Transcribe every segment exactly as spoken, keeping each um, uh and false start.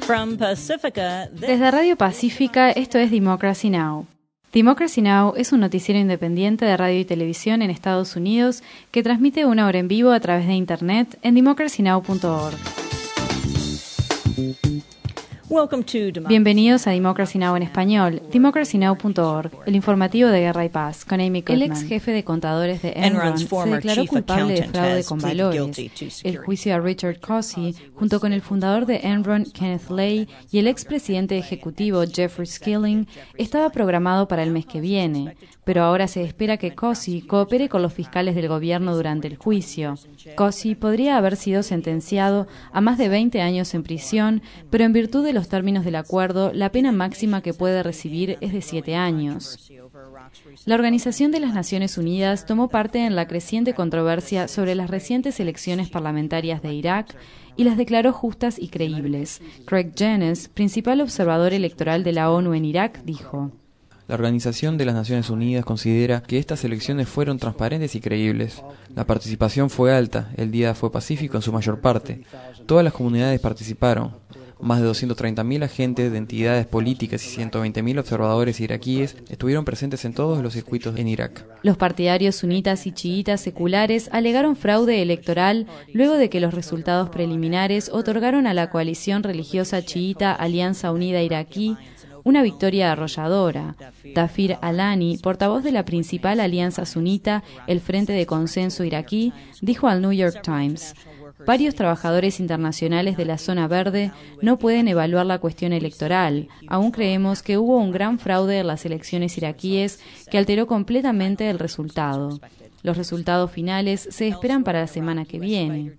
Desde Radio Pacífica, esto es Democracy Now! Democracy Now! Es un noticiero independiente de radio y televisión en Estados Unidos que transmite una hora en vivo a través de Internet en democracy now punto org. Bienvenidos a Democracy Now! En español, democracy now punto org, el informativo de Guerra y Paz, con Amy Goodman. El ex jefe de contadores de Enron se declaró culpable de fraude con valores. El juicio a Richard Cossey, junto con el fundador de Enron, Kenneth Lay, y el expresidente ejecutivo Jeffrey Skilling, estaba programado para el mes que viene, pero ahora se espera que Cossey coopere con los fiscales del gobierno durante el juicio. Cossey podría haber sido sentenciado a más de veinte años en prisión, pero en virtud de los términos del acuerdo, la pena máxima que puede recibir es de siete años. La Organización de las Naciones Unidas tomó parte en la creciente controversia sobre las recientes elecciones parlamentarias de Irak y las declaró justas y creíbles. Craig Jenness, principal observador electoral de la ONU en Irak, dijo: La Organización de las Naciones Unidas considera que estas elecciones fueron transparentes y creíbles. La participación fue alta, el día fue pacífico en su mayor parte. Todas las comunidades participaron. Más de doscientos treinta mil agentes de entidades políticas y ciento veinte mil observadores iraquíes estuvieron presentes en todos los circuitos en Irak. Los partidarios sunitas y chiitas seculares alegaron fraude electoral luego de que los resultados preliminares otorgaron a la coalición religiosa chiita Alianza Unida Iraquí una victoria arrolladora. Dafir Alani, portavoz de la principal alianza sunita, el Frente de Consenso Iraquí, dijo al New York Times: varios trabajadores internacionales de la zona verde no pueden evaluar la cuestión electoral. Aún creemos que hubo un gran fraude en las elecciones iraquíes que alteró completamente el resultado. Los resultados finales se esperan para la semana que viene.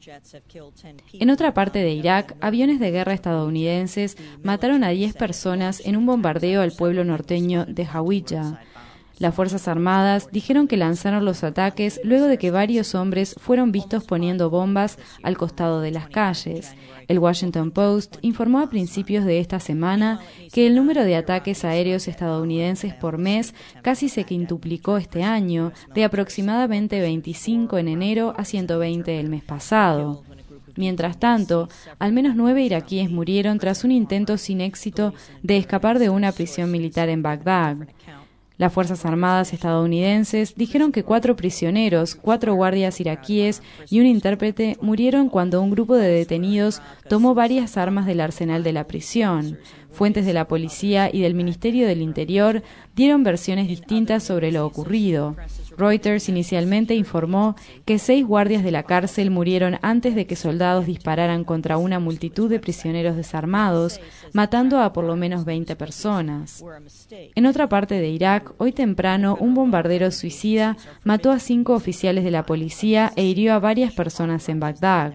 En otra parte de Irak, aviones de guerra estadounidenses mataron a diez personas en un bombardeo al pueblo norteño de Hawija. Las Fuerzas Armadas dijeron que lanzaron los ataques luego de que varios hombres fueron vistos poniendo bombas al costado de las calles. El Washington Post informó a principios de esta semana que el número de ataques aéreos estadounidenses por mes casi se quintuplicó este año, de aproximadamente veinticinco en enero a ciento veinte el mes pasado. Mientras tanto, al menos nueve iraquíes murieron tras un intento sin éxito de escapar de una prisión militar en Bagdad. Las Fuerzas Armadas estadounidenses dijeron que cuatro prisioneros, cuatro guardias iraquíes y un intérprete murieron cuando un grupo de detenidos tomó varias armas del arsenal de la prisión. Fuentes de la policía y del Ministerio del Interior dieron versiones distintas sobre lo ocurrido. Reuters inicialmente informó que seis guardias de la cárcel murieron antes de que soldados dispararan contra una multitud de prisioneros desarmados, matando a por lo menos veinte personas. En otra parte de Irak, hoy temprano, un bombardero suicida mató a cinco oficiales de la policía e hirió a varias personas en Bagdad.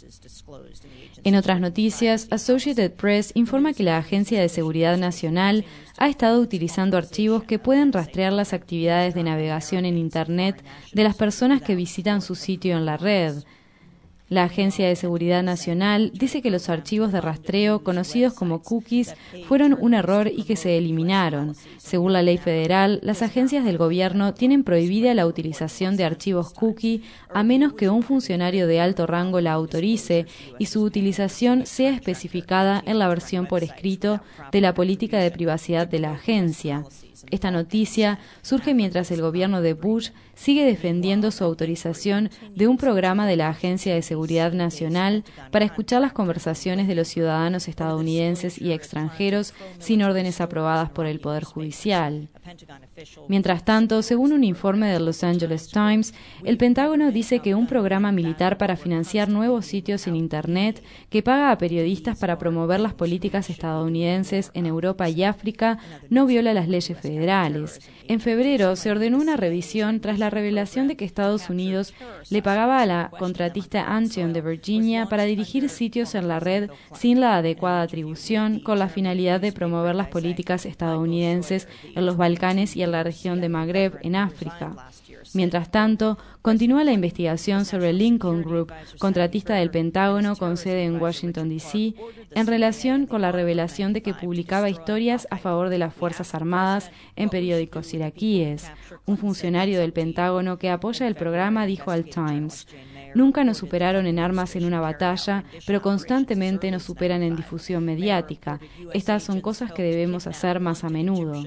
En otras noticias, Associated Press informa que la Agencia de Seguridad Nacional ha estado utilizando archivos que pueden rastrear las actividades de navegación en Internet de las personas que visitan su sitio en la red. La Agencia de Seguridad Nacional dice que los archivos de rastreo, conocidos como cookies, fueron un error y que se eliminaron. Según la ley federal, las agencias del gobierno tienen prohibida la utilización de archivos cookie a menos que un funcionario de alto rango la autorice y su utilización sea especificada en la versión por escrito de la política de privacidad de la agencia. Esta noticia surge mientras el gobierno de Bush sigue defendiendo su autorización de un programa de la Agencia de Seguridad Nacional para escuchar las conversaciones de los ciudadanos estadounidenses y extranjeros sin órdenes aprobadas por el Poder Judicial. Mientras tanto, según un informe del Los Angeles Times, el Pentágono dice que un programa militar para financiar nuevos sitios en Internet que paga a periodistas para promover las políticas estadounidenses en Europa y África no viola las leyes federales. En febrero se ordenó una revisión tras la revelación de que Estados Unidos le pagaba a la contratista Antion de Virginia para dirigir sitios en la red sin la adecuada atribución, con la finalidad de promover las políticas estadounidenses en los Balcanes y en la región de Magreb, en África. Mientras tanto, continúa la investigación sobre Lincoln Group, contratista del Pentágono con sede en Washington, D C, en relación con la revelación de que publicaba historias a favor de las Fuerzas Armadas en periódicos iraquíes. Un funcionario del Pentágono que apoya el programa dijo al Times: Nunca nos superaron en armas en una batalla, pero constantemente nos superan en difusión mediática. Estas son cosas que debemos hacer más a menudo.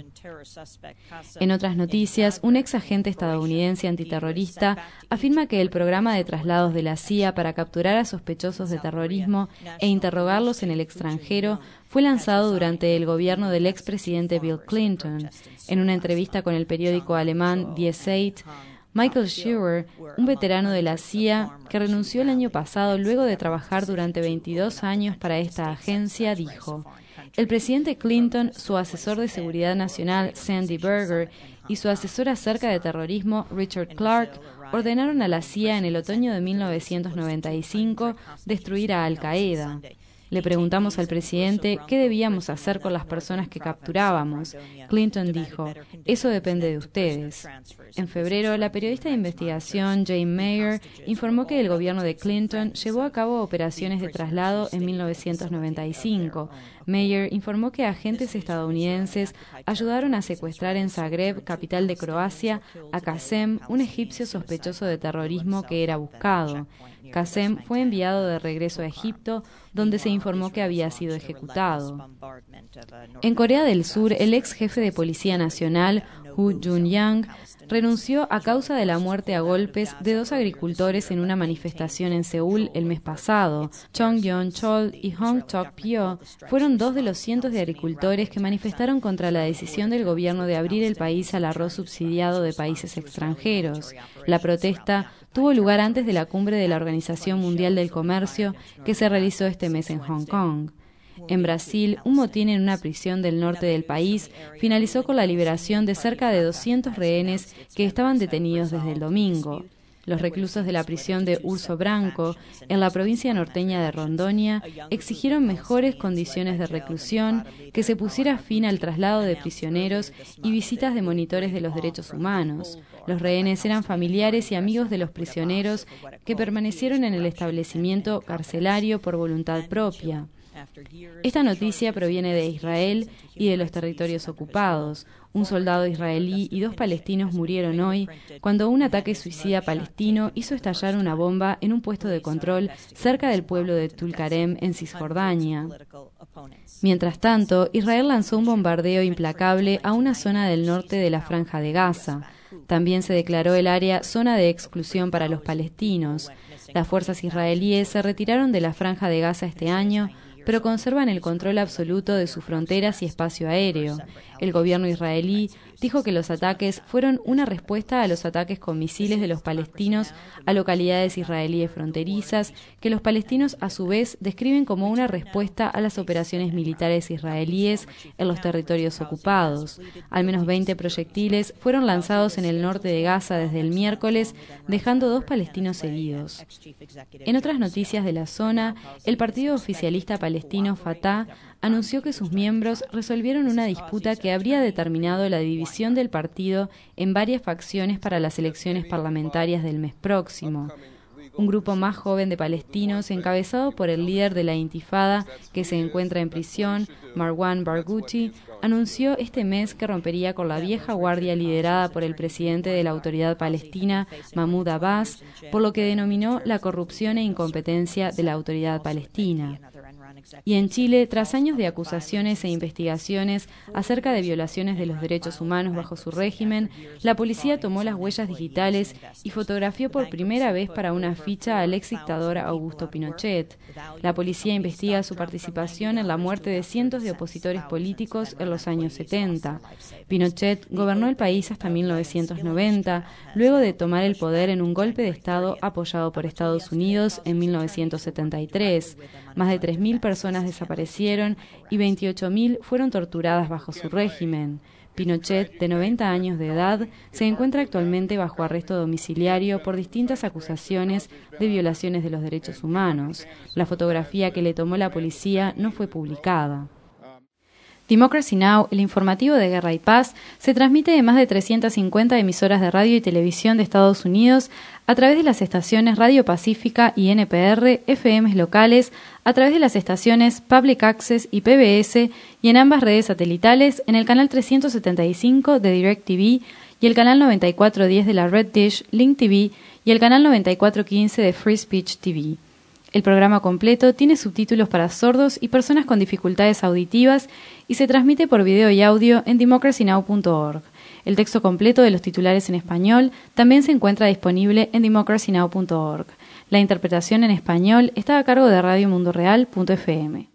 En otras noticias, un ex agente estadounidense antiterrorista afirma que el programa de traslados de la C I A para capturar a sospechosos de terrorismo e interrogarlos en el extranjero fue lanzado durante el gobierno del expresidente Bill Clinton. En una entrevista con el periódico alemán Die Zeit, Michael Scheuer, un veterano de la C I A que renunció el año pasado luego de trabajar durante veintidós años para esta agencia, dijo: el presidente Clinton, su asesor de seguridad nacional, Sandy Berger, y su asesor acerca de terrorismo, Richard Clarke, ordenaron a la C I A en el otoño de mil novecientos noventa y cinco destruir a Al-Qaeda. Le preguntamos al presidente qué debíamos hacer con las personas que capturábamos. Clinton dijo: eso depende de ustedes. En febrero, la periodista de investigación Jane Mayer informó que el gobierno de Clinton llevó a cabo operaciones de traslado en mil novecientos noventa y cinco. Mayer informó que agentes estadounidenses ayudaron a secuestrar en Zagreb, capital de Croacia, a Qasem, un egipcio sospechoso de terrorismo que era buscado. Qasem fue enviado de regreso a Egipto, donde se informó que había sido ejecutado. En Corea del Sur, el ex jefe de Policía Nacional, Woo Jun-yang, renunció a causa de la muerte a golpes de dos agricultores en una manifestación en Seúl el mes pasado. Chung Yeon-chol y Hong Tok-pyo fueron dos de los cientos de agricultores que manifestaron contra la decisión del gobierno de abrir el país al arroz subsidiado de países extranjeros. La protesta tuvo lugar antes de la cumbre de la Organización Mundial del Comercio que se realizó este mes en Hong Kong. En Brasil, un motín en una prisión del norte del país finalizó con la liberación de cerca de doscientos rehenes que estaban detenidos desde el domingo. Los reclusos de la prisión de Urso Branco, en la provincia norteña de Rondônia, exigieron mejores condiciones de reclusión, que se pusiera fin al traslado de prisioneros y visitas de monitores de los derechos humanos. Los rehenes eran familiares y amigos de los prisioneros que permanecieron en el establecimiento carcelario por voluntad propia. Esta noticia proviene de Israel y de los territorios ocupados. Un soldado israelí y dos palestinos murieron hoy cuando un ataque suicida palestino hizo estallar una bomba en un puesto de control cerca del pueblo de Tulkarem, en Cisjordania. Mientras tanto, Israel lanzó un bombardeo implacable a una zona del norte de la Franja de Gaza. También se declaró el área zona de exclusión para los palestinos. Las fuerzas israelíes se retiraron de la Franja de Gaza este año, pero conservan el control absoluto de sus fronteras y espacio aéreo. El gobierno israelí dijo que los ataques fueron una respuesta a los ataques con misiles de los palestinos a localidades israelíes fronterizas, que los palestinos a su vez describen como una respuesta a las operaciones militares israelíes en los territorios ocupados. Al menos veinte proyectiles fueron lanzados en el norte de Gaza desde el miércoles, dejando dos palestinos heridos. En otras noticias de la zona, el partido oficialista palestino Fatah anunció que sus miembros resolvieron una disputa que habría determinado la división del partido en varias facciones para las elecciones parlamentarias del mes próximo. Un grupo más joven de palestinos, encabezado por el líder de la Intifada, que se encuentra en prisión, Marwan Barghouti, anunció este mes que rompería con la vieja guardia liderada por el presidente de la Autoridad Palestina, Mahmoud Abbas, por lo que denominó la corrupción e incompetencia de la Autoridad Palestina. Y en Chile, tras años de acusaciones e investigaciones acerca de violaciones de los derechos humanos bajo su régimen, la policía tomó las huellas digitales y fotografió por primera vez para una ficha al ex dictador Augusto Pinochet. La policía investiga su participación en la muerte de cientos de opositores políticos en los años setenta. Pinochet gobernó el país hasta mil novecientos noventa, luego de tomar el poder en un golpe de Estado apoyado por Estados Unidos en mil novecientos setenta y tres. Más de tres mil personas desaparecieron y veintiocho mil fueron torturadas bajo su régimen. Pinochet, de noventa años de edad, se encuentra actualmente bajo arresto domiciliario por distintas acusaciones de violaciones de los derechos humanos. La fotografía que le tomó la policía no fue publicada. Democracy Now!, el informativo de Guerra y Paz, se transmite de más de trescientas cincuenta emisoras de radio y televisión de Estados Unidos a través de las estaciones Radio Pacífica y N P R, F Ms locales, a través de las estaciones Public Access y P B S y en ambas redes satelitales en el canal trescientos setenta y cinco de DirecTV y el canal noventa y cuatro diez de la Red Dish, Link T V y el canal noventa y cuatro quince de Free Speech T V. El programa completo tiene subtítulos para sordos y personas con dificultades auditivas y se transmite por video y audio en democracy now punto org. El texto completo de los titulares en español también se encuentra disponible en democracy now punto org. La interpretación en español está a cargo de radio mundo real punto f m.